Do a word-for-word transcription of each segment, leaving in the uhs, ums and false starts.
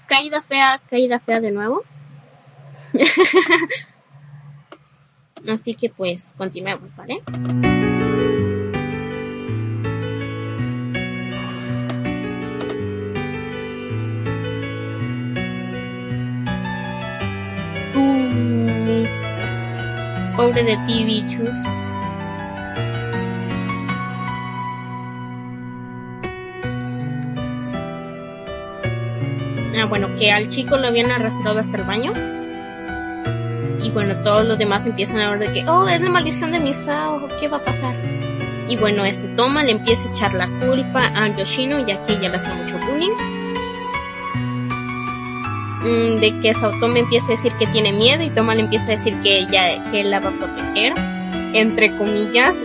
caída fea, caída fea de nuevo. Así que pues continuemos, ¿vale? Uh, pobre de ti, bichos. Ah, bueno, que al chico lo habían arrastrado hasta el baño. Y bueno, todos los demás empiezan a hablar de que, oh, es la maldición de Misao, ¿qué va a pasar? Y bueno, este Toma le empieza a echar la culpa a Yoshino, ya que ella le hacía mucho bullying. Mm, de que Saotome empieza a decir que tiene miedo y Toma le empieza a decir que ella, que él la va a proteger, entre comillas.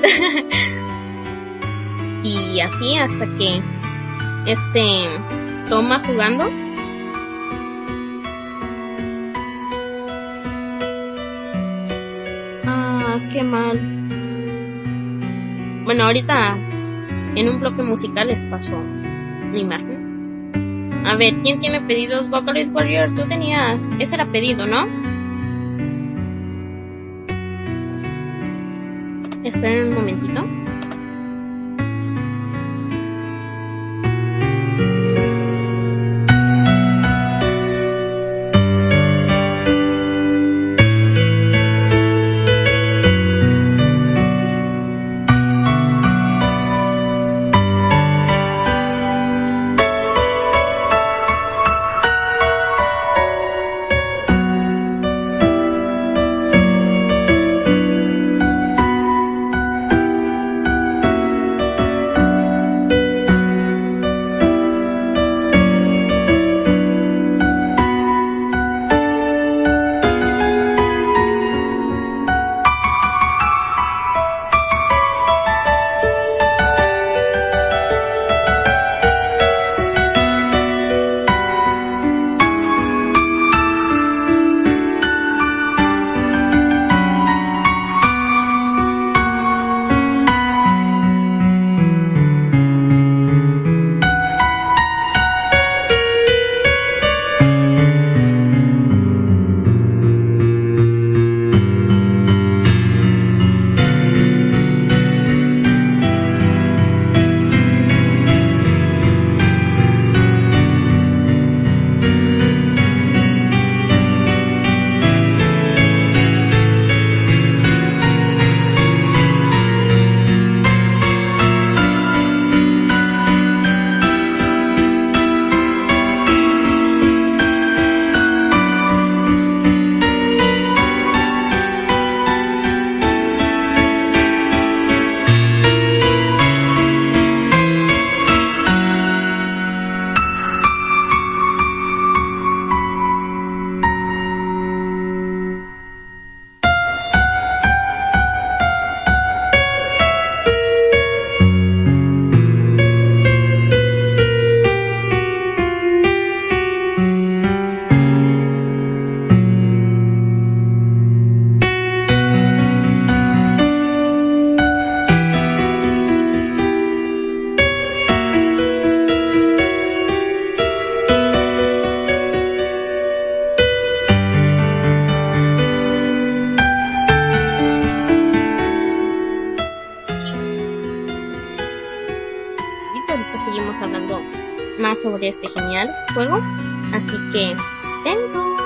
Y así hasta que este Toma jugando qué mal. Bueno, ahorita en un bloque musical les paso una imagen. A ver, ¿quién tiene pedidos? Vocaloid Warrior, tú tenías... Ese era pedido, ¿no? Esperen un momentito. Sobre este genial juego, así que vengo.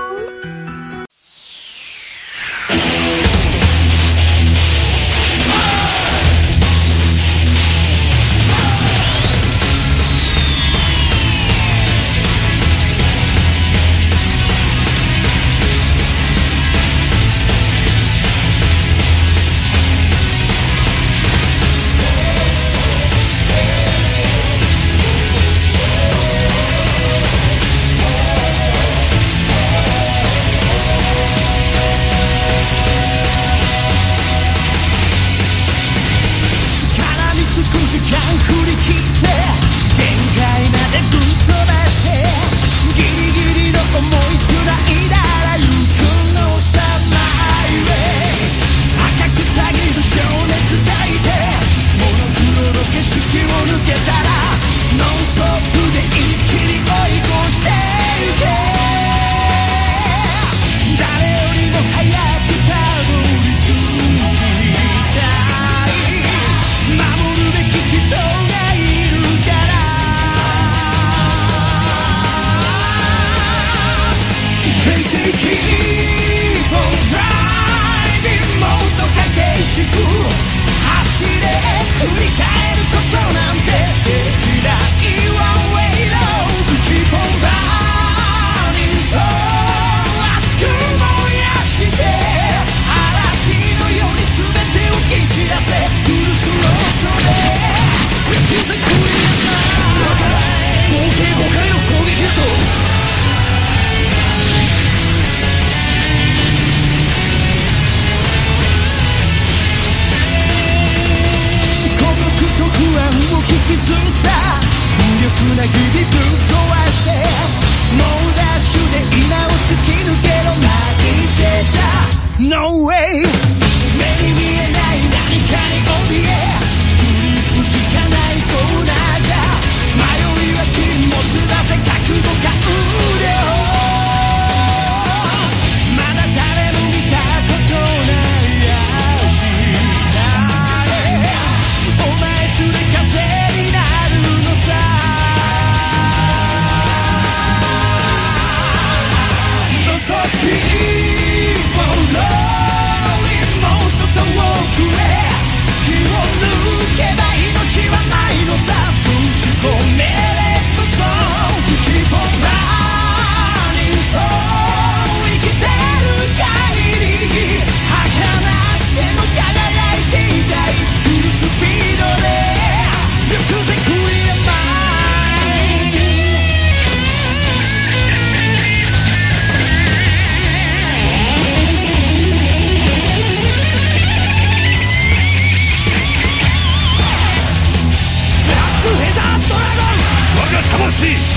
Yeah.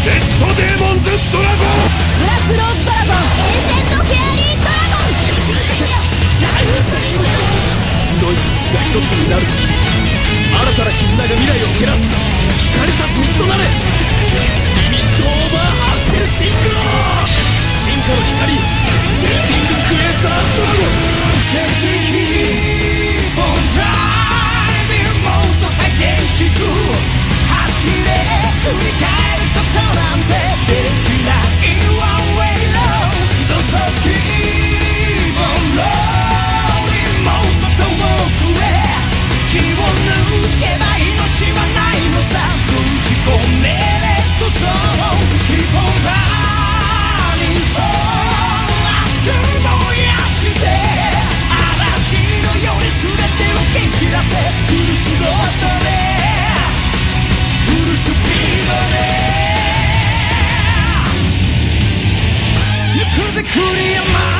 レッドデーモンズドラゴン、 ブラックローズドラゴン、エーセントフェアリードラゴン、進化せよライフストリング。 黒い印が一つになるとき、新たな絆が未来を照らす。光さ水となれ。リミットオーバーアクセルシンクロ、進化の光、セーティングクエスタードラゴン。 Keep on driving もっと激しく走れ、振り返ることなんてできない One way road、 So keep on rolling もっと遠くへ気を抜けば命はないのさ、封じ込めレッドゾーン Keep on running so 熱く燃やして嵐のように全てを蹴散らせ、フルスロットでフルスピードで行くぜクリアマン